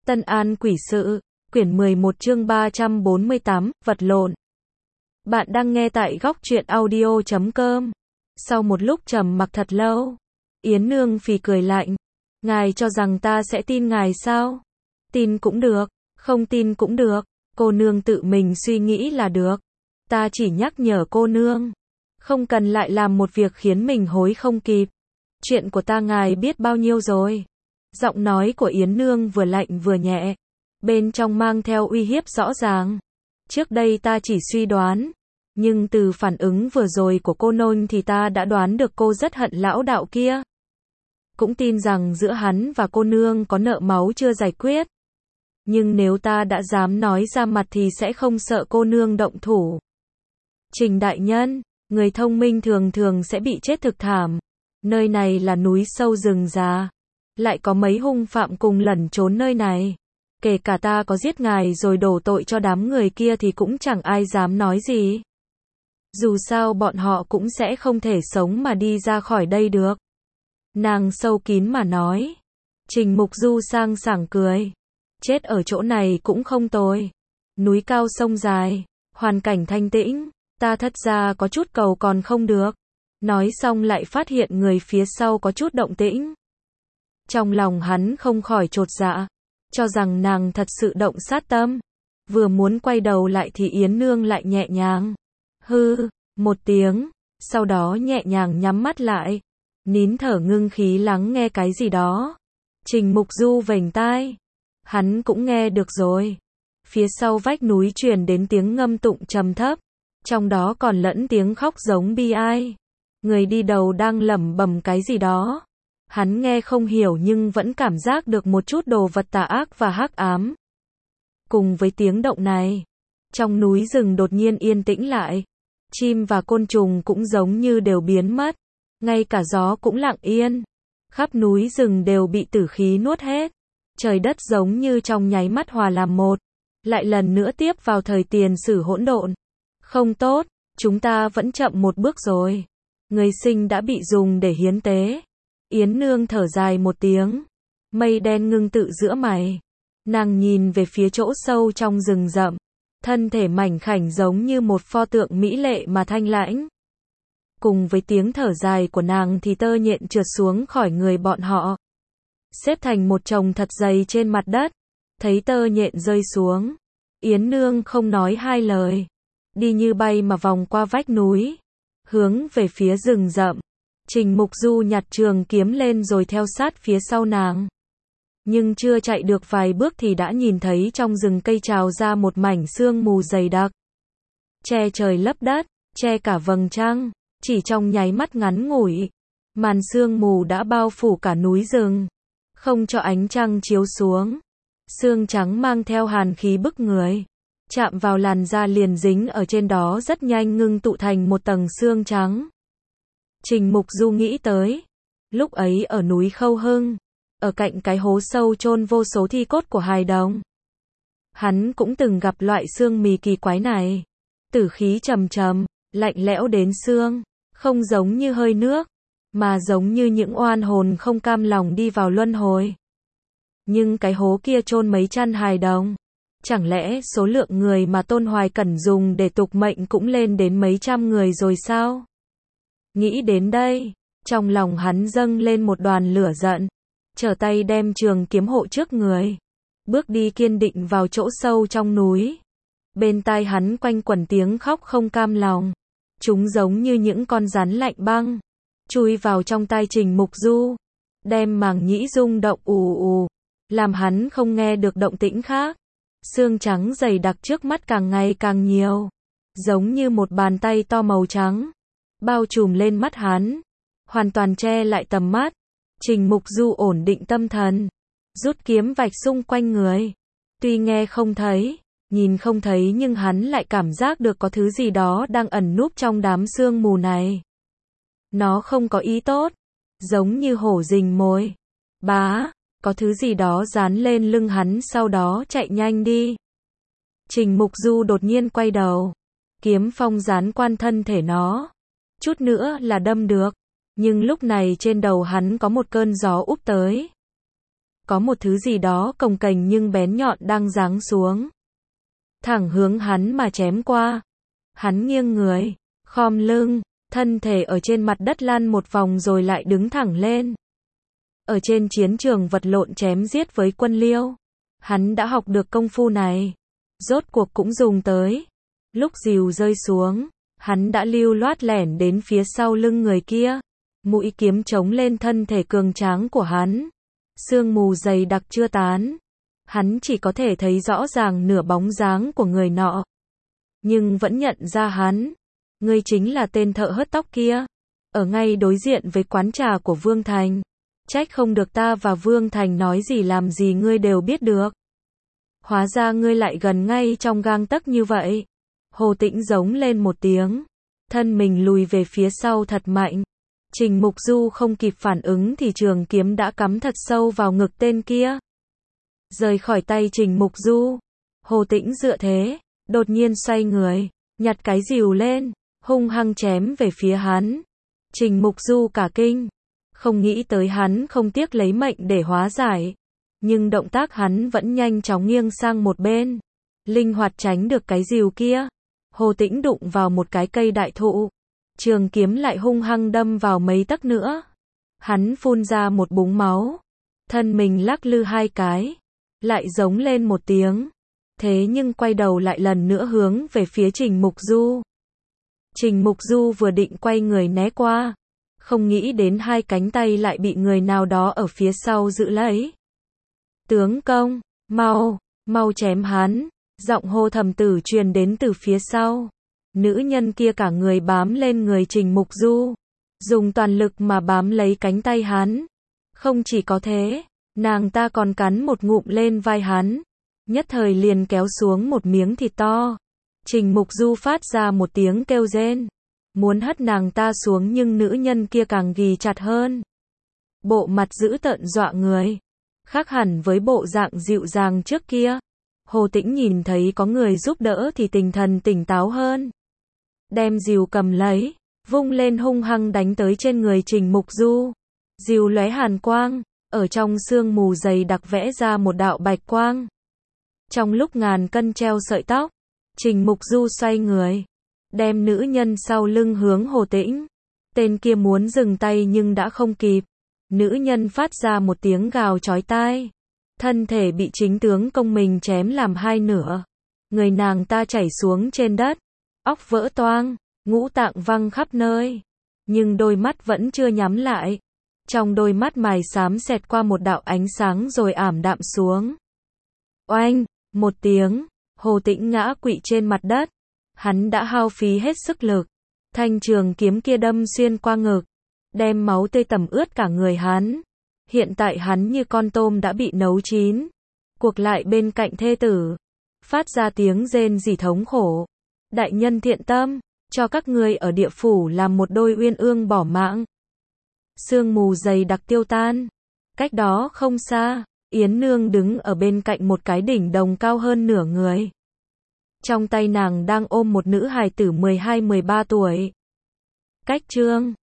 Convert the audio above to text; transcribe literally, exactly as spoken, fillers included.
Tân An Quỷ Sự, quyển mười một chương ba trăm bốn mươi tám, vật lộn. Bạn đang nghe tại góc truyện audio chấm com. Sau một lúc trầm mặc thật lâu, Yến Nương phì cười lạnh. Ngài cho rằng ta sẽ tin ngài sao? Tin cũng được, không tin cũng được, cô nương tự mình suy nghĩ là được. Ta chỉ nhắc nhở cô nương, không cần lại làm một việc khiến mình hối không kịp. Chuyện của ta ngài biết bao nhiêu rồi? Giọng nói của Yến Nương vừa lạnh vừa nhẹ, bên trong mang theo uy hiếp rõ ràng. Trước đây ta chỉ suy đoán, nhưng từ phản ứng vừa rồi của cô nôn thì ta đã đoán được cô rất hận lão đạo kia. Cũng tin rằng giữa hắn và cô nương có nợ máu chưa giải quyết. Nhưng nếu ta đã dám nói ra mặt thì sẽ không sợ cô nương động thủ. Trình đại nhân, người thông minh thường thường sẽ bị chết thực thảm. Nơi này là núi sâu rừng già, lại có mấy hung phạm cùng lẩn trốn nơi này. Kể cả ta có giết ngài rồi đổ tội cho đám người kia thì cũng chẳng ai dám nói gì. Dù sao bọn họ cũng sẽ không thể sống mà đi ra khỏi đây được. Nàng sâu kín mà nói. Trình Mục Du sang sảng cười. Chết ở chỗ này cũng không tồi. Núi cao sông dài, hoàn cảnh thanh tĩnh, ta thất ra có chút cầu còn không được. Nói xong lại phát hiện người phía sau có chút động tĩnh. Trong lòng hắn không khỏi chột dạ, cho rằng nàng thật sự động sát tâm. Vừa muốn quay đầu lại thì Yến Nương lại nhẹ nhàng hư một tiếng, sau đó nhẹ nhàng nhắm mắt lại, nín thở ngưng khí lắng nghe cái gì đó. Trình Mục Du vểnh tai, hắn cũng nghe được rồi. Phía sau vách núi truyền đến tiếng ngâm tụng trầm thấp, trong đó còn lẫn tiếng khóc giống bi ai. Người đi đầu đang lẩm bẩm cái gì đó. Hắn nghe không hiểu nhưng vẫn cảm giác được một chút đồ vật tà ác và hắc ám. Cùng với tiếng động này, trong núi rừng đột nhiên yên tĩnh lại. Chim và côn trùng cũng giống như đều biến mất. Ngay cả gió cũng lặng yên. Khắp núi rừng đều bị tử khí nuốt hết. Trời đất giống như trong nháy mắt hòa làm một. Lại lần nữa tiếp vào thời tiền sử hỗn độn. Không tốt, chúng ta vẫn chậm một bước rồi. Người sinh đã bị dùng để hiến tế. Yến Nương thở dài một tiếng. Mây đen ngưng tự giữa mày. Nàng nhìn về phía chỗ sâu trong rừng rậm. Thân thể mảnh khảnh giống như một pho tượng mỹ lệ mà thanh lãnh. Cùng với tiếng thở dài của nàng thì tơ nhện trượt xuống khỏi người bọn họ. Xếp thành một chồng thật dày trên mặt đất. Thấy tơ nhện rơi xuống, Yến Nương không nói hai lời. Đi như bay mà vòng qua vách núi. Hướng về phía rừng rậm. Trình Mục Du nhặt trường kiếm lên rồi theo sát phía sau nàng. Nhưng chưa chạy được vài bước thì đã nhìn thấy trong rừng cây trào ra một mảnh sương mù dày đặc. Che trời lấp đất, che cả vầng trăng, chỉ trong nháy mắt ngắn ngủi. Màn sương mù đã bao phủ cả núi rừng, không cho ánh trăng chiếu xuống. Sương trắng mang theo hàn khí bức người. Chạm vào làn da liền dính ở trên đó rất nhanh ngưng tụ thành một tầng sương trắng. Trình Mục Du nghĩ tới. Lúc ấy ở núi Khâu Hưng, ở cạnh cái hố sâu chôn vô số thi cốt của hài đồng. Hắn cũng từng gặp loại xương mì kỳ quái này. Tử khí trầm trầm, lạnh lẽo đến xương, không giống như hơi nước, mà giống như những oan hồn không cam lòng đi vào luân hồi. Nhưng cái hố kia chôn mấy trăm hài đồng. Chẳng lẽ số lượng người mà Tôn Hoài Cẩn dùng để tục mệnh cũng lên đến mấy trăm người rồi sao? Nghĩ đến đây, trong lòng hắn dâng lên một đoàn lửa giận, trở tay đem trường kiếm hộ trước người, bước đi kiên định vào chỗ sâu trong núi. Bên tai hắn quanh quẩn tiếng khóc không cam lòng, chúng giống như những con rắn lạnh băng, chui vào trong tai Trình Mục Du, đem màng nhĩ rung động ù ù, làm hắn không nghe được động tĩnh khác. Sương trắng dày đặc trước mắt càng ngày càng nhiều, giống như một bàn tay to màu trắng, bao trùm lên mắt hắn, hoàn toàn che lại tầm mắt. Trình Mục Du ổn định tâm thần, rút kiếm vạch xung quanh người. Tuy nghe không thấy, nhìn không thấy nhưng hắn lại cảm giác được có thứ gì đó đang ẩn núp trong đám sương mù này. Nó không có ý tốt, giống như hổ rình mồi. Bá, có thứ gì đó dán lên lưng hắn sau đó chạy nhanh đi. Trình Mục Du đột nhiên quay đầu, kiếm phong dán quan thân thể nó. Chút nữa là đâm được, nhưng lúc này trên đầu hắn có một cơn gió úp tới. có một thứ gì đó cồng kềnh nhưng bén nhọn đang giáng xuống. Thẳng hướng hắn mà chém qua. Hắn nghiêng người, khom lưng, thân thể ở trên mặt đất lăn một vòng rồi lại đứng thẳng lên. Ở trên chiến trường vật lộn chém giết với quân Liêu, hắn đã học được công phu này. Rốt cuộc cũng dùng tới. Lúc rìu rơi xuống, hắn đã lưu loát lẻn đến phía sau lưng người kia. Mũi kiếm chống lên thân thể cường tráng của hắn. Sương mù dày đặc chưa tán. Hắn chỉ có thể thấy rõ ràng nửa bóng dáng của người nọ. Nhưng vẫn nhận ra hắn. Ngươi chính là tên thợ hớt tóc kia. Ở ngay đối diện với quán trà của Vương Thành. Trách không được ta và Vương Thành nói gì làm gì ngươi đều biết được. Hóa ra ngươi lại gần ngay trong gang tấc như vậy. Hồ Tĩnh giống lên một tiếng. Thân mình lùi về phía sau thật mạnh. Trình Mục Du không kịp phản ứng thì trường kiếm đã cắm thật sâu vào ngực tên kia. Rời khỏi tay Trình Mục Du. Hồ Tĩnh dựa thế, đột nhiên xoay người, nhặt cái rìu lên, hung hăng chém về phía hắn. Trình Mục Du cả kinh. Không nghĩ tới hắn không tiếc lấy mệnh để hóa giải. Nhưng động tác hắn vẫn nhanh chóng nghiêng sang một bên. Linh hoạt tránh được cái rìu kia. Hồ Tĩnh đụng vào một cái cây đại thụ. Trường kiếm lại hung hăng đâm vào mấy tấc nữa. Hắn phun ra một búng máu. Thân mình lắc lư hai cái. Lại giống lên một tiếng. Thế nhưng quay đầu lại lần nữa hướng về phía Trình Mục Du. Trình Mục Du vừa định quay người né qua. Không nghĩ đến hai cánh tay lại bị người nào đó ở phía sau giữ lấy. Tướng công, mau, mau chém hắn. Giọng hô thầm tử truyền đến từ phía sau. Nữ nhân kia cả người bám lên người Trình Mục Du. Dùng toàn lực mà bám lấy cánh tay hắn. Không chỉ có thế, nàng ta còn cắn một ngụm lên vai hắn. Nhất thời liền kéo xuống một miếng thịt to. Trình Mục Du phát ra một tiếng kêu rên. Muốn hất nàng ta xuống nhưng nữ nhân kia càng ghì chặt hơn. Bộ mặt dữ tợn dọa người. Khác hẳn với bộ dạng dịu dàng trước kia. Hồ Tĩnh nhìn thấy có người giúp đỡ thì tinh thần tỉnh táo hơn. Đem rìu cầm lấy, vung lên hung hăng đánh tới trên người Trình Mục Du. Rìu lóe hàn quang, ở trong sương mù dày đặc vẽ ra một đạo bạch quang. Trong lúc ngàn cân treo sợi tóc, Trình Mục Du xoay người, đem nữ nhân sau lưng hướng Hồ Tĩnh. Tên kia muốn dừng tay nhưng đã không kịp. Nữ nhân phát ra một tiếng gào chói tai. Thân thể bị chính tướng công mình chém làm hai nửa. Người nàng ta chảy xuống trên đất. Óc vỡ toang, ngũ tạng văng khắp nơi. Nhưng đôi mắt vẫn chưa nhắm lại. Trong đôi mắt mài xám xẹt qua một đạo ánh sáng rồi ảm đạm xuống. Oanh, một tiếng, Hồ Tĩnh ngã quỵ trên mặt đất. Hắn đã hao phí hết sức lực. Thanh trường kiếm kia đâm xuyên qua ngực. Đem máu tươi tẩm ướt cả người hắn. Hiện tại hắn như con tôm đã bị nấu chín. Cuộc lại bên cạnh thê tử. Phát ra tiếng rên rỉ thống khổ. Đại nhân thiện tâm, cho các ngươi ở địa phủ làm một đôi uyên ương bỏ mạng. Sương mù dày đặc tiêu tan. Cách đó không xa, Yến Nương đứng ở bên cạnh một cái đỉnh đồng cao hơn nửa người. Trong tay nàng đang ôm một nữ hài tử mười hai mười ba tuổi. Cách chương